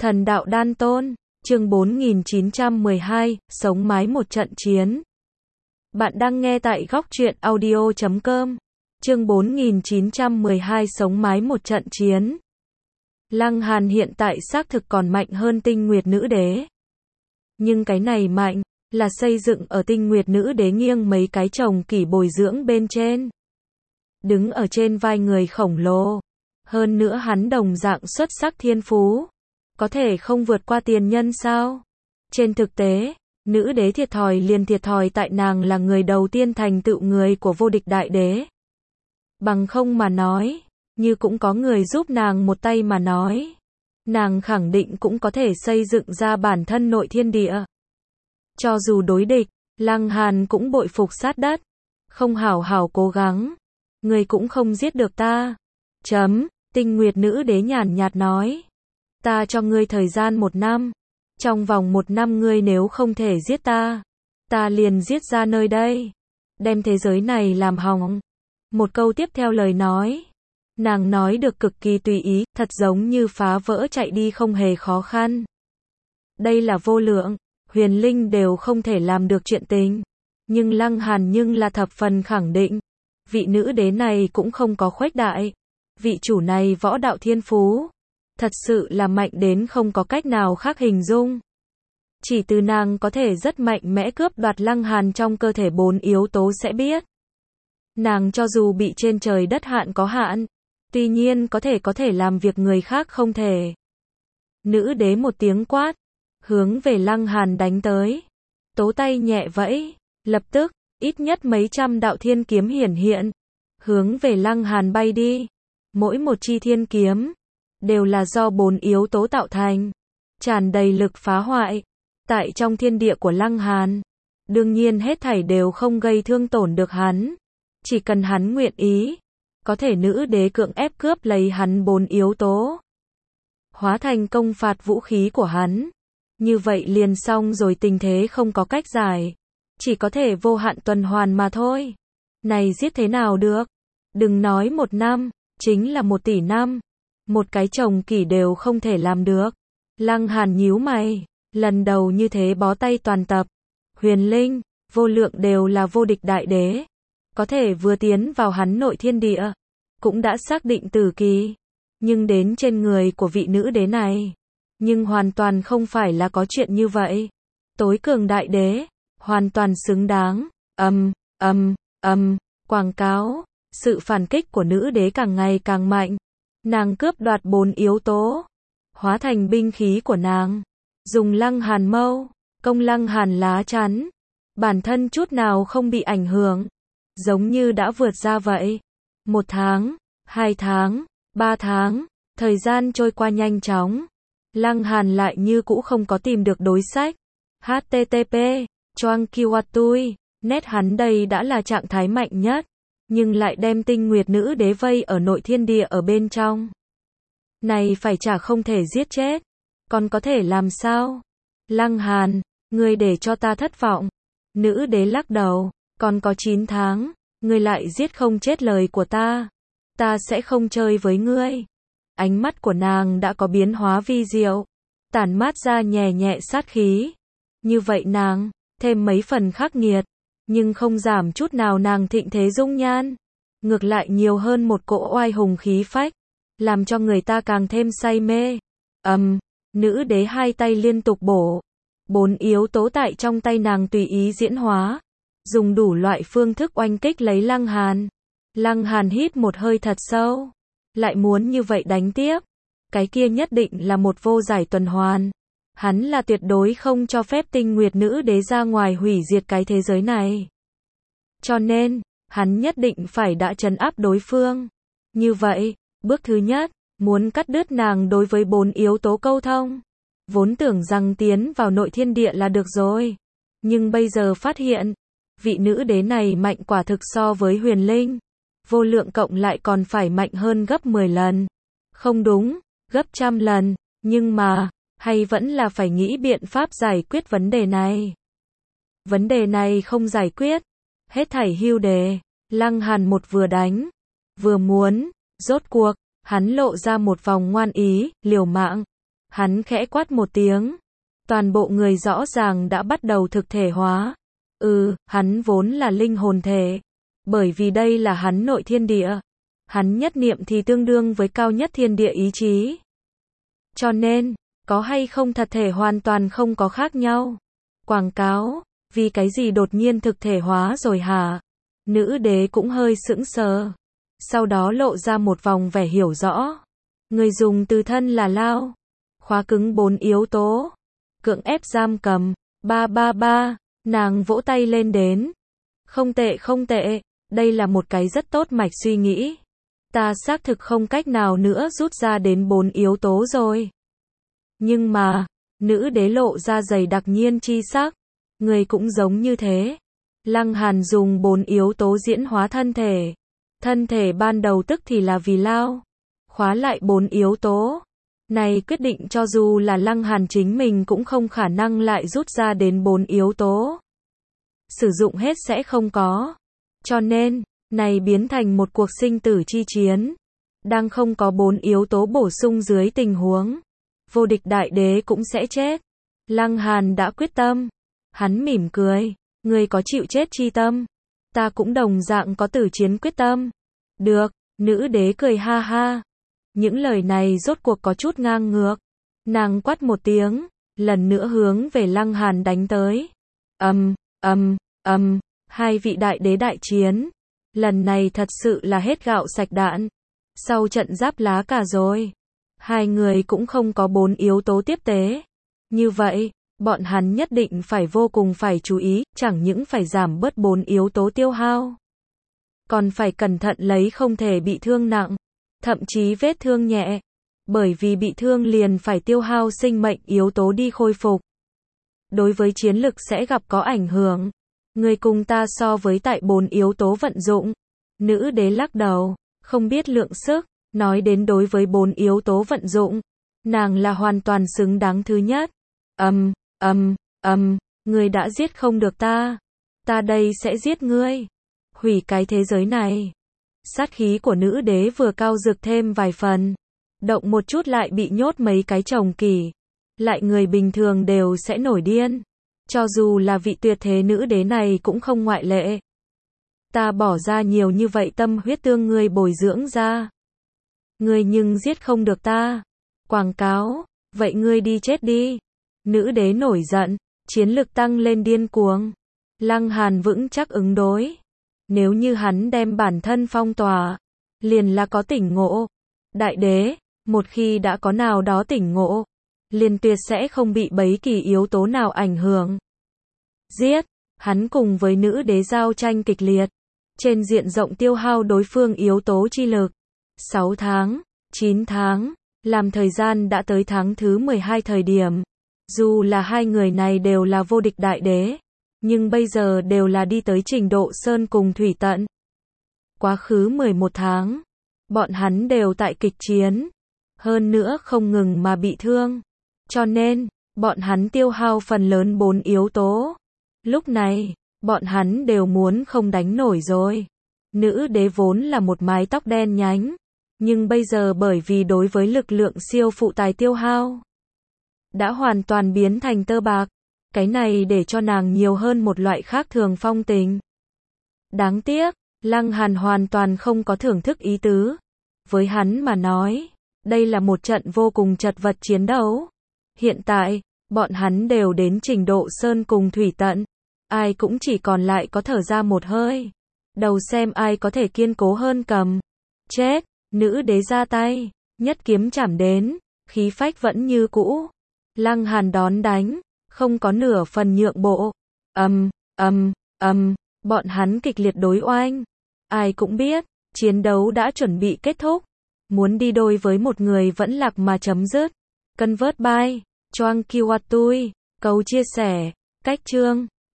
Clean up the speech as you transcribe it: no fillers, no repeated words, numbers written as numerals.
Thần đạo đan tôn, chương 4912, sống mái một trận chiến. Bạn đang nghe tại góc truyện audio.com. Chương 4912 sống mái một trận chiến. Lăng Hàn hiện tại xác thực còn mạnh hơn Tinh Nguyệt Nữ Đế. Nhưng cái này mạnh, là xây dựng ở Tinh Nguyệt Nữ Đế nghiêng mấy cái chồng kỷ bồi dưỡng bên trên. Đứng ở trên vai người khổng lồ. Hơn nữa hắn đồng dạng xuất sắc thiên phú. Có thể không vượt qua tiền nhân sao? Trên thực tế, nữ đế thiệt thòi liền thiệt thòi tại nàng là người đầu tiên thành tựu người của vô địch đại đế. Bằng không mà nói, như cũng có người giúp nàng một tay mà nói, nàng khẳng định cũng có thể xây dựng ra bản thân nội thiên địa. Cho dù đối địch, Lăng Hàn cũng bội phục sát đất. Không hảo hảo cố gắng, người cũng không giết được ta. Tinh Nguyệt Nữ Đế nhàn nhạt nói. Ta cho ngươi thời gian 1 năm. Trong vòng 1 năm ngươi nếu không thể giết ta, ta liền giết ra nơi đây. Đem thế giới này làm hỏng. Một câu tiếp theo lời nói. Nàng nói được cực kỳ tùy ý, thật giống như phá vỡ chạy đi không hề khó khăn. Đây là vô lượng, huyền linh đều không thể làm được chuyện tình. Nhưng Lăng Hàn nhưng là thập phần khẳng định. Vị nữ đế này cũng không có khuếch đại. Vị chủ này võ đạo thiên phú. Thật sự là mạnh đến không có cách nào khác hình dung. Chỉ từ nàng có thể rất mạnh mẽ cướp đoạt Lăng Hàn trong cơ thể 4 yếu tố sẽ biết. Nàng cho dù bị trên trời đất hạn có hạn, tuy nhiên có thể làm việc người khác không thể. Nữ đế một tiếng quát, hướng về Lăng Hàn đánh tới. Tố tay nhẹ vẫy, lập tức, ít nhất mấy trăm đạo thiên kiếm hiển hiện, hướng về Lăng Hàn bay đi. Mỗi một chi thiên kiếm đều là do 4 yếu tố tạo thành, tràn đầy lực phá hoại. Tại trong thiên địa của Lăng Hàn, đương nhiên hết thảy đều không gây thương tổn được hắn. Chỉ cần hắn nguyện ý, có thể nữ đế cưỡng ép cướp lấy hắn 4 yếu tố, hóa thành công phạt vũ khí của hắn. Như vậy liền xong rồi, tình thế không có cách giải, chỉ có thể vô hạn tuần hoàn mà thôi. Này giết thế nào được? Đừng nói 1 năm, chính là 1 tỷ năm. Một cái chồng kỷ đều không thể làm được. Lăng Hàn nhíu mày, lần đầu như thế bó tay toàn tập. Huyền linh, vô lượng đều là vô địch đại đế. Có thể vừa tiến vào hắn nội thiên địa, cũng đã xác định tử kỳ. Nhưng đến trên người của vị nữ đế này, nhưng hoàn toàn không phải là có chuyện như vậy. Tối cường đại đế, hoàn toàn xứng đáng. Quảng cáo, sự phản kích của nữ đế càng ngày càng mạnh. Nàng cướp đoạt 4 yếu tố, hóa thành binh khí của nàng. Dùng Lăng Hàn mâu, công Lăng Hàn lá chắn. Bản thân chút nào không bị ảnh hưởng. Giống như đã vượt ra vậy. 1 tháng, 2 tháng, 3 tháng, thời gian trôi qua nhanh chóng. Lăng Hàn lại như cũ không có tìm được đối sách. HTTP, Choang Kiwatui, net hắn đây đã là trạng thái mạnh nhất. Nhưng lại đem Tinh Nguyệt Nữ Đế vây ở nội thiên địa ở bên trong. Này phải chả không thể giết chết. Còn có thể làm sao? Lăng Hàn, ngươi để cho ta thất vọng. Nữ đế lắc đầu, còn có 9 tháng, ngươi lại giết không chết lời của ta. Ta sẽ không chơi với ngươi. Ánh mắt của nàng đã có biến hóa vi diệu, tản mát ra nhẹ nhẹ sát khí. Như vậy nàng, thêm mấy phần khắc nghiệt. Nhưng không giảm chút nào nàng thịnh thế dung nhan. Ngược lại nhiều hơn một cỗ oai hùng khí phách, làm cho người ta càng thêm say mê. Nữ đế hai tay liên tục bổ. 4 yếu tố tại trong tay nàng tùy ý diễn hóa. Dùng đủ loại phương thức oanh kích lấy Lăng Hàn. Lăng Hàn hít một hơi thật sâu. Lại muốn như vậy đánh tiếp. Cái kia nhất định là một vô giải tuần hoàn. Hắn là tuyệt đối không cho phép Tinh Nguyệt Nữ Đế ra ngoài hủy diệt cái thế giới này. Cho nên, hắn nhất định phải đã trấn áp đối phương. Như vậy, bước thứ nhất, muốn cắt đứt nàng đối với 4 yếu tố câu thông. Vốn tưởng rằng tiến vào nội thiên địa là được rồi. Nhưng bây giờ phát hiện, vị nữ đế này mạnh quả thực so với huyền linh. Vô lượng cộng lại còn phải mạnh hơn gấp 10 lần. Không đúng, gấp 100 lần. Nhưng mà, hay vẫn là phải nghĩ biện pháp giải quyết vấn đề này. Vấn đề này không giải quyết. Hết thảy hưu đề. Lăng Hàn một vừa đánh, vừa muốn. Rốt cuộc, hắn lộ ra một vòng ngoan ý, liều mạng. Hắn khẽ quát một tiếng. Toàn bộ người rõ ràng đã bắt đầu thực thể hóa. Hắn vốn là linh hồn thể. Bởi vì đây là hắn nội thiên địa. Hắn nhất niệm thì tương đương với cao nhất thiên địa ý chí. Cho nên, có hay không thật thể hoàn toàn không có khác nhau. Quảng cáo, vì cái gì đột nhiên thực thể hóa rồi hả? Nữ đế cũng hơi sững sờ. Sau đó lộ ra một vòng vẻ hiểu rõ. Người dùng từ thân là lao. Khóa cứng 4 yếu tố. Cưỡng ép giam cầm. 333. Nàng vỗ tay lên đến. Không tệ không tệ. Đây là một cái rất tốt mạch suy nghĩ. Ta xác thực không cách nào nữa rút ra đến 4 yếu tố rồi. Nhưng mà, nữ đế lộ ra dày đặc nhiên chi sắc. Người cũng giống như thế. Lăng Hàn dùng 4 yếu tố diễn hóa thân thể. Thân thể ban đầu tức thì là vì lao. Khóa lại 4 yếu tố. Này quyết định cho dù là Lăng Hàn chính mình cũng không khả năng lại rút ra đến 4 yếu tố. Sử dụng hết sẽ không có. Cho nên, này biến thành một cuộc sinh tử chi chiến. Đang không có 4 yếu tố bổ sung dưới tình huống. Vô địch đại đế cũng sẽ chết. Lăng Hàn đã quyết tâm. Hắn mỉm cười. Người có chịu chết chi tâm. Ta cũng đồng dạng có tử chiến quyết tâm. Được, nữ đế cười ha ha. Những lời này rốt cuộc có chút ngang ngược. Nàng quát một tiếng. Lần nữa hướng về Lăng Hàn đánh tới. Hai vị đại đế đại chiến. Lần này thật sự là hết gạo sạch đạn. Sau trận giáp lá cả rồi. Hai người cũng không có 4 yếu tố tiếp tế. Như vậy, bọn hắn nhất định phải vô cùng phải chú ý, chẳng những phải giảm bớt 4 yếu tố tiêu hao. Còn phải cẩn thận lấy không thể bị thương nặng, thậm chí vết thương nhẹ. Bởi vì bị thương liền phải tiêu hao sinh mệnh yếu tố đi khôi phục. Đối với chiến lực sẽ gặp có ảnh hưởng. Người cùng ta so với tại 4 yếu tố vận dụng. Nữ đế lắc đầu, không biết lượng sức. Nói đến đối với 4 yếu tố vận dụng, nàng là hoàn toàn xứng đáng thứ nhất. Ngươi đã giết không được ta. Ta đây sẽ giết ngươi. Hủy cái thế giới này. Sát khí của nữ đế vừa cao rực thêm vài phần. Động một chút lại bị nhốt mấy cái chồng kỷ. Lại người bình thường đều sẽ nổi điên. Cho dù là vị tuyệt thế nữ đế này cũng không ngoại lệ. Ta bỏ ra nhiều như vậy tâm huyết tương ngươi bồi dưỡng ra. Ngươi nhưng giết không được ta. Quảng cáo, vậy ngươi đi chết đi. Nữ đế nổi giận, chiến lực tăng lên điên cuồng. Lăng Hàn vững chắc ứng đối. Nếu như hắn đem bản thân phong tỏa, liền là có tỉnh ngộ. Đại đế, một khi đã có nào đó tỉnh ngộ, liền tuyệt sẽ không bị bấy kỳ yếu tố nào ảnh hưởng. Giết, hắn cùng với nữ đế giao tranh kịch liệt. Trên diện rộng tiêu hao đối phương yếu tố chi lực. 6 tháng, 9 tháng, làm thời gian đã tới tháng thứ 12 thời điểm. Dù là hai người này đều là vô địch đại đế, nhưng bây giờ đều là đi tới trình độ sơn cùng thủy tận. Quá khứ 11 tháng, bọn hắn đều tại kịch chiến, hơn nữa không ngừng mà bị thương. Cho nên, bọn hắn tiêu hao phần lớn 4 yếu tố. Lúc này, bọn hắn đều muốn không đánh nổi rồi. Nữ đế vốn là một mái tóc đen nhánh, nhưng bây giờ bởi vì đối với lực lượng siêu phụ tải tiêu hao, đã hoàn toàn biến thành tơ bạc. Cái này để cho nàng nhiều hơn một loại khác thường phong tình. Đáng tiếc, Lăng Hàn hoàn toàn không có thưởng thức ý tứ. Với hắn mà nói, đây là một trận vô cùng chật vật chiến đấu. Hiện tại, bọn hắn đều đến trình độ sơn cùng thủy tận. Ai cũng chỉ còn lại có thở ra một hơi. Đầu xem ai có thể kiên cố hơn cầm. Chết, nữ đế ra tay, nhất kiếm chảm đến, khí phách vẫn như cũ. Lăng Hàn đón đánh, không có nửa phần nhượng bộ. Bọn hắn kịch liệt đối oanh. Ai cũng biết, chiến đấu đã chuẩn bị kết thúc. Muốn đi đôi với một người vẫn lạc mà chấm dứt. Convert by Choang Kiwatui, cầu chia sẻ, cách chương.